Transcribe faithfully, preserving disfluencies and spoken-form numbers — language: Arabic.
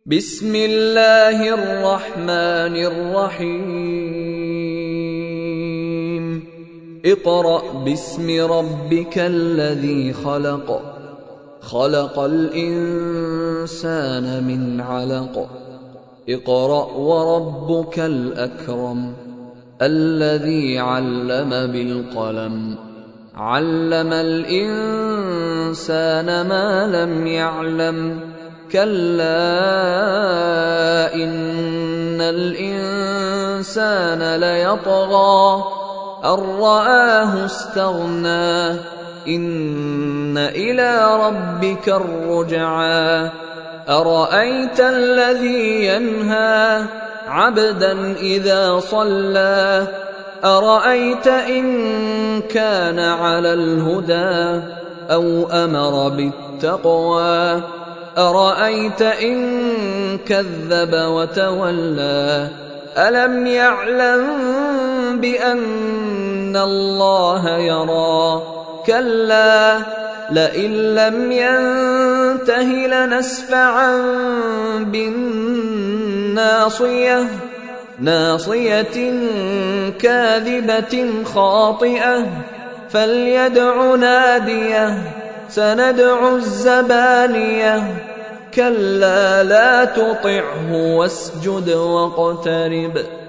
بسم الله الرحمن الرحيم اقرأ باسم ربك الذي خلق خلق الإنسان من علق اقرأ وربك الأكرم الذي علم بالقلم علم الإنسان ما لم يعلم كلا إن الإنسان ليطغى أن رآه استغنى إن إلى ربك الرجعى أرأيت الذي ينهى عبدا إذا صلى أرأيت إن كان على الهدى أو أمر بالتقوى أرأيت إن كذب وتولى ألم يعلم بأن الله يرى كلا لئن لم ينته لنسفعا بالناصية ناصية كاذبة خاطئة فليدع ناديه سندع الزبانية كلا لا تطعه واسجد واقترب